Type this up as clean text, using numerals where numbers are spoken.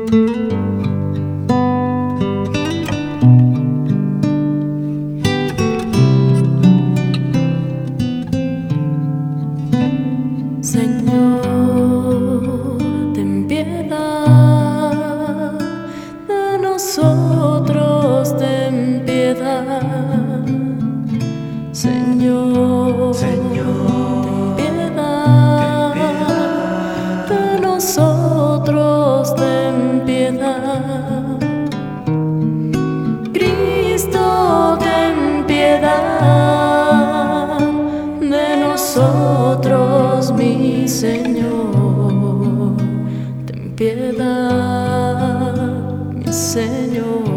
Señor, ten piedad de nosotros, ten piedad. Señor, ten piedad de nosotros, ten piedad. Cristo, ten piedad de nosotros, mi Señor, ten piedad, mi Señor.